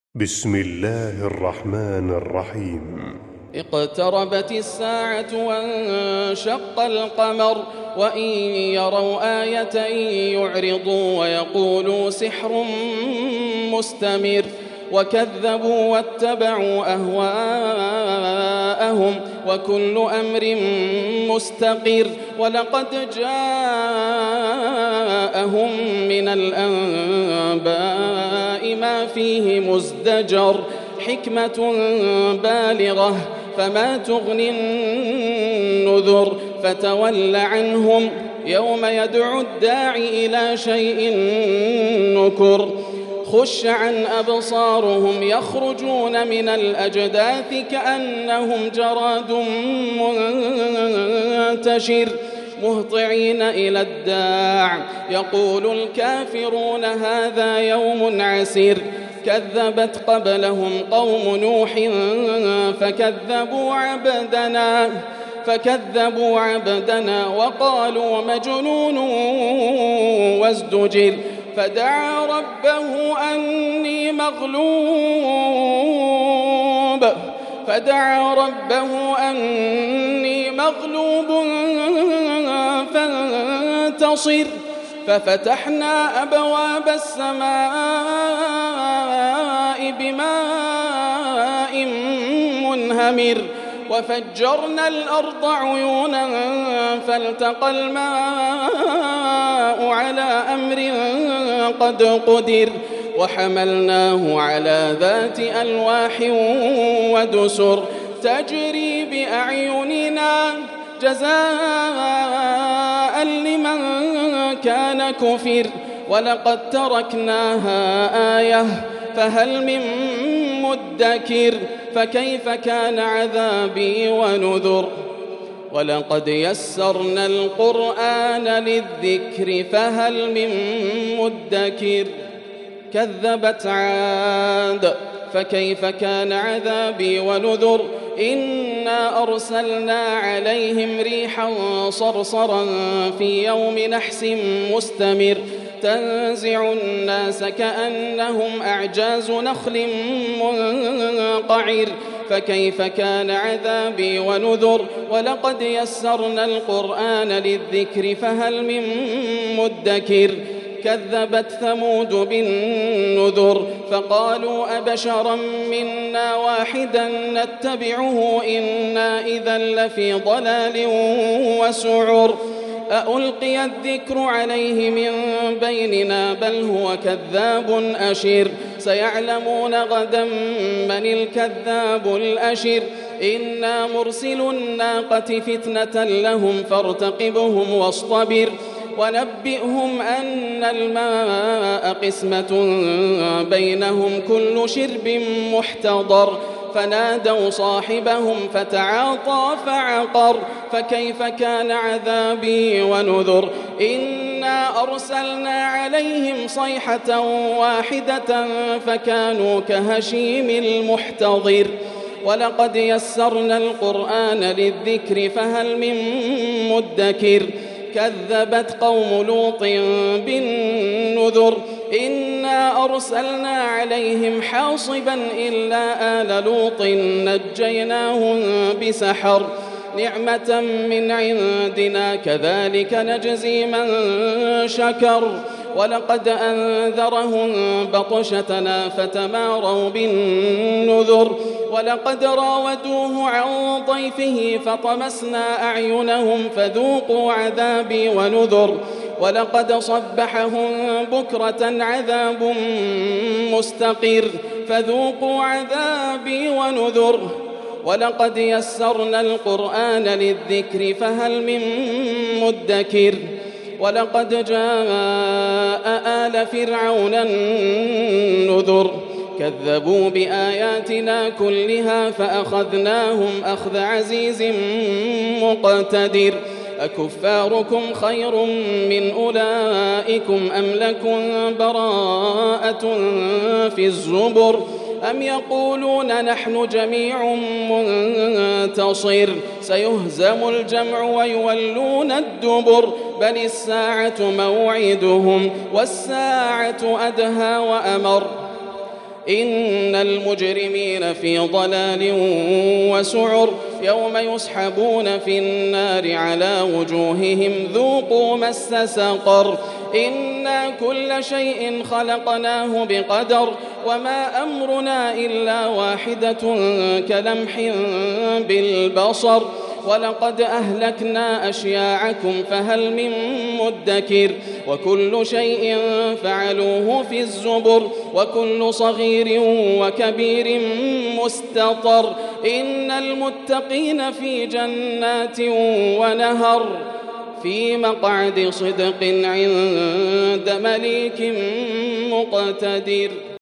بسم الله الرحمن الرحيم. اقتربت الساعة وانشق القمر وإن يروا آية يعرضوا ويقولوا سحر مستمر وكذبوا واتبعوا أهواءهم وكل أمر مستقر ولقد جاءهم من الأنباء ما فيه مزدجر حكمة بالغة فما تغني النذر فتول عنهم يوم يدعو الداعي إلى شيء نكر خش عن أبصارهم يخرجون من الأجداث كأنهم جراد منتشر مهطعين إلى الداع يقول الكافرون هذا يوم عسير كذبت قبلهم قوم نوح فكذبوا عبدنا وقالوا مجنون وازدجر فدعا ربه أني مغلوب فانتصر ففتحنا أبواب السماء بماء منهمر وفجرنا الأرض عيونا فالتقى الماء على أمر قد قدر وحملناه على ذات ألواح ودسر تجري بأعيننا جزاء لمن كان كفر ولقد تركناها آية فهل من مدكر فكيف كان عذابي ونذر ولقد يسرنا القرآن للذكر فهل من مدكر كذبت عاد فكيف كان عذابي ونذر إنا أرسلنا عليهم ريحا صرصرا في يوم نحس مستمر تنزع الناس كأنهم أعجاز نخل منقعر فكيف كان عذابي ونذر ولقد يسرنا القرآن للذكر فهل من مدكر كذبت ثمود بالنذر فقالوا أبشرا منا واحدا نتبعه إنا إذا لفي ضلال وسعر أألقي الذكر عليه من بيننا بل هو كذاب أشر سيعلمون غدا من الكذاب الأشر إنا مرسل الناقة فتنة لهم فارتقبهم واصطبر ونبئهم أن الماء قسمة بينهم كل شرب محتضر فنادوا صاحبهم فتعاطى فعقر فكيف كان عذابي ونذر إنا أرسلنا عليهم صيحة واحدة فكانوا كهشيم المحتضر ولقد يسرنا القرآن للذكر فهل من مدكر كذبت قوم لوط بالنذر إنا أرسلنا عليهم حاصبا إلا آل لوط نجيناهم بسحر نعمة من عندنا كذلك نجزي من شكر ولقد أنذرهم بطشتنا فتماروا بالنذر ولقد راودوه عن ضيفه فطمسنا أعينهم فذوقوا عذابي ونذر ولقد صبحهم بكرة عذاب مستقر فذوقوا عذابي ونذر ولقد يسرنا القرآن للذكر فهل من مدكر ولقد جاء آل فرعون النذر كذبوا بآياتنا كلها فأخذناهم أخذ عزيز مقتدر أكفاركم خير من أولئكم أم لكم براءة في الزبر أم يقولون نحن جميع منتصر سيهزم الجمع ويولون الدبر بل الساعة موعدهم والساعة أدهى وأمر إن المجرمين في ضلال وسعر يوم يسحبون في النار على وجوههم ذوقوا مس سقر إنا كل شيء خلقناه بقدر وما أمرنا إلا واحدة كلمح بالبصر ولقد أهلكنا أشياعكم فهل من مدكر وكل شيء فعلوه في الزبر وكل صغير وكبير مستطر إن المتقين في جنات ونهر في مقعد صدق عند مليك مقتدر.